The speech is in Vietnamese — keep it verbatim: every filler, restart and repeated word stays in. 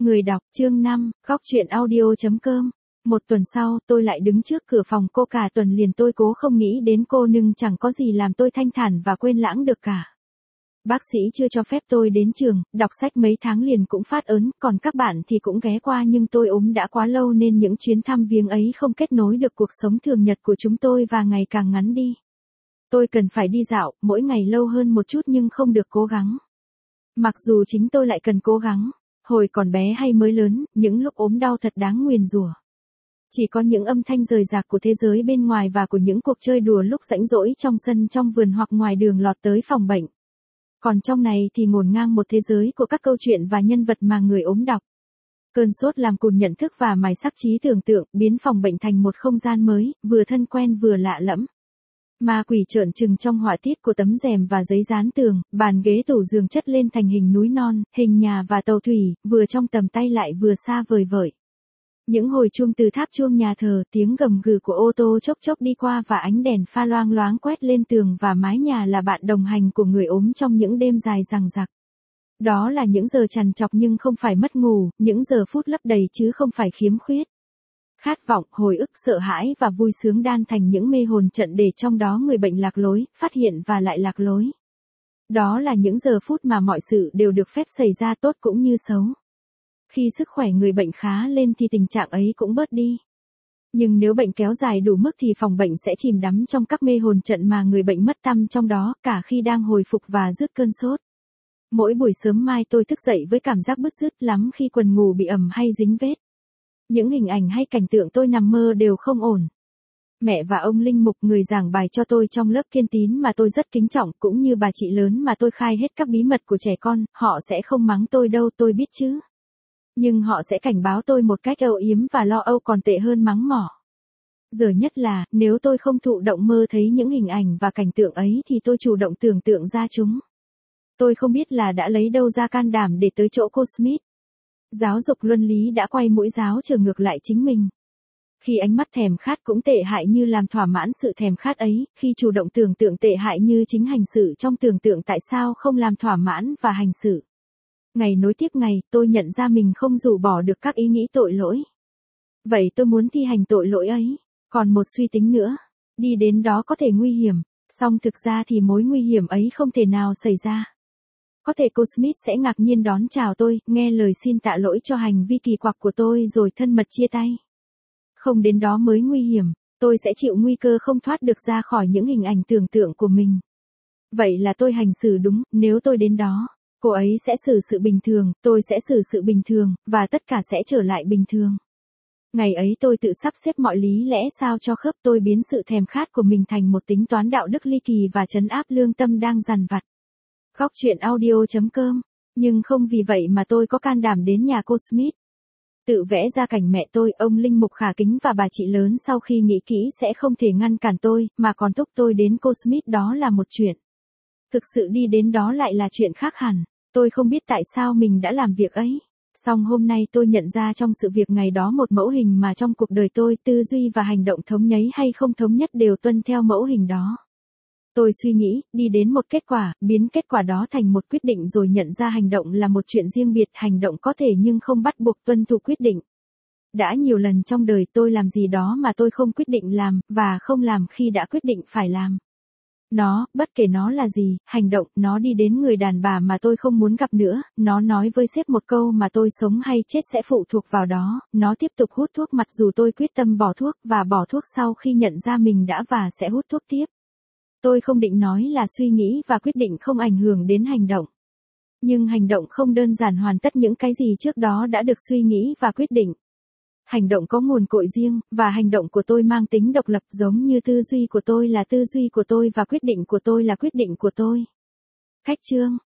Người đọc chương năm, góc truyện audio.com. Một tuần sau, tôi lại đứng trước cửa phòng cô cả tuần liền tôi cố không nghĩ đến cô nhưng chẳng có gì làm tôi thanh thản và quên lãng được cả. Bác sĩ chưa cho phép tôi đến trường, đọc sách mấy tháng liền cũng phát ớn, còn các bạn thì cũng ghé qua nhưng tôi ốm đã quá lâu nên những chuyến thăm viếng ấy không kết nối được cuộc sống thường nhật của chúng tôi và ngày càng ngắn đi. Tôi cần phải đi dạo, mỗi ngày lâu hơn một chút nhưng không được cố gắng. Mặc dù chính tôi lại cần cố gắng. Hồi còn bé hay mới lớn, những lúc ốm đau thật đáng nguyền rủa. Chỉ có những âm thanh rời rạc của thế giới bên ngoài và của những cuộc chơi đùa lúc rảnh rỗi trong sân trong vườn hoặc ngoài đường lọt tới phòng bệnh. Còn trong này thì ngổn ngang một thế giới của các câu chuyện và nhân vật mà người ốm đọc. Cơn sốt làm cùn nhận thức và mài sắc trí tưởng tượng, biến phòng bệnh thành một không gian mới, vừa thân quen vừa lạ lẫm. Ma quỷ trợn trừng trong họa tiết của tấm rèm và giấy dán tường, bàn ghế tủ giường chất lên thành hình núi non, hình nhà và tàu thủy, vừa trong tầm tay lại vừa xa vời vợi. Những hồi chuông từ tháp chuông nhà thờ, tiếng gầm gừ của ô tô chốc chốc đi qua và ánh đèn pha loang loáng quét lên tường và mái nhà là bạn đồng hành của người ốm trong những đêm dài dằng dặc. Đó là những giờ trằn trọc nhưng không phải mất ngủ, những giờ phút lấp đầy chứ không phải khiếm khuyết. Khát vọng, hồi ức, sợ hãi và vui sướng đan thành những mê hồn trận để trong đó người bệnh lạc lối, phát hiện và lại lạc lối. Đó là những giờ phút mà mọi sự đều được phép xảy ra tốt cũng như xấu. Khi sức khỏe người bệnh khá lên thì tình trạng ấy cũng bớt đi. Nhưng nếu bệnh kéo dài đủ mức thì phòng bệnh sẽ chìm đắm trong các mê hồn trận mà người bệnh mất tăm trong đó, cả khi đang hồi phục và dứt cơn sốt. Mỗi buổi sớm mai tôi thức dậy với cảm giác bứt rứt lắm khi quần ngủ bị ẩm hay dính vết. Những hình ảnh hay cảnh tượng tôi nằm mơ đều không ổn. Mẹ và ông Linh Mục, người giảng bài cho tôi trong lớp Kiên Tín mà tôi rất kính trọng, cũng như bà chị lớn mà tôi khai hết các bí mật của trẻ con, họ sẽ không mắng tôi đâu, tôi biết chứ. Nhưng họ sẽ cảnh báo tôi một cách âu yếm và lo âu còn tệ hơn mắng mỏ. Giờ nhất là, nếu tôi không thụ động mơ thấy những hình ảnh và cảnh tượng ấy thì tôi chủ động tưởng tượng ra chúng. Tôi không biết là đã lấy đâu ra can đảm để tới chỗ cô Smith. Giáo dục luân lý đã quay mũi giáo trở ngược lại chính mình. Khi ánh mắt thèm khát cũng tệ hại như làm thỏa mãn sự thèm khát ấy, khi chủ động tưởng tượng tệ hại như chính hành sự trong tưởng tượng tại sao không làm thỏa mãn và hành sự. Ngày nối tiếp ngày, tôi nhận ra mình không rũ bỏ được các ý nghĩ tội lỗi. Vậy tôi muốn thi hành tội lỗi ấy. Còn một suy tính nữa, đi đến đó có thể nguy hiểm, song thực ra thì mối nguy hiểm ấy không thể nào xảy ra. Có thể cô Smith sẽ ngạc nhiên đón chào tôi, nghe lời xin tạ lỗi cho hành vi kỳ quặc của tôi rồi thân mật chia tay. Không đến đó mới nguy hiểm, tôi sẽ chịu nguy cơ không thoát được ra khỏi những hình ảnh tưởng tượng của mình. Vậy là tôi hành xử đúng, nếu tôi đến đó, cô ấy sẽ xử sự bình thường, tôi sẽ xử sự bình thường, và tất cả sẽ trở lại bình thường. Ngày ấy tôi tự sắp xếp mọi lý lẽ sao cho khớp, tôi biến sự thèm khát của mình thành một tính toán đạo đức ly kỳ và trấn áp lương tâm đang dằn vặt. Góc truyện audio.com. Nhưng không vì vậy mà tôi có can đảm đến nhà cô Smith. Tự vẽ ra cảnh mẹ tôi, ông Linh Mục khả kính và bà chị lớn sau khi nghĩ kỹ sẽ không thể ngăn cản tôi, mà còn thúc tôi đến cô Smith đó là một chuyện. Thực sự đi đến đó lại là chuyện khác hẳn. Tôi không biết tại sao mình đã làm việc ấy. Song hôm nay tôi nhận ra trong sự việc ngày đó một mẫu hình mà trong cuộc đời tôi, tư duy và hành động thống nhấy hay không thống nhất đều tuân theo mẫu hình đó. Tôi suy nghĩ, đi đến một kết quả, biến kết quả đó thành một quyết định rồi nhận ra hành động là một chuyện riêng biệt, hành động có thể nhưng không bắt buộc tuân thủ quyết định. Đã nhiều lần trong đời tôi làm gì đó mà tôi không quyết định làm, và không làm khi đã quyết định phải làm. Nó, bất kể nó là gì, hành động, nó đi đến người đàn bà mà tôi không muốn gặp nữa, nó nói với sếp một câu mà tôi sống hay chết sẽ phụ thuộc vào đó, nó tiếp tục hút thuốc mặc dù tôi quyết tâm bỏ thuốc và bỏ thuốc sau khi nhận ra mình đã và sẽ hút thuốc tiếp. Tôi không định nói là suy nghĩ và quyết định không ảnh hưởng đến hành động. Nhưng hành động không đơn giản hoàn tất những cái gì trước đó đã được suy nghĩ và quyết định. Hành động có nguồn cội riêng, và hành động của tôi mang tính độc lập giống như tư duy của tôi là tư duy của tôi và quyết định của tôi là quyết định của tôi. Cách chương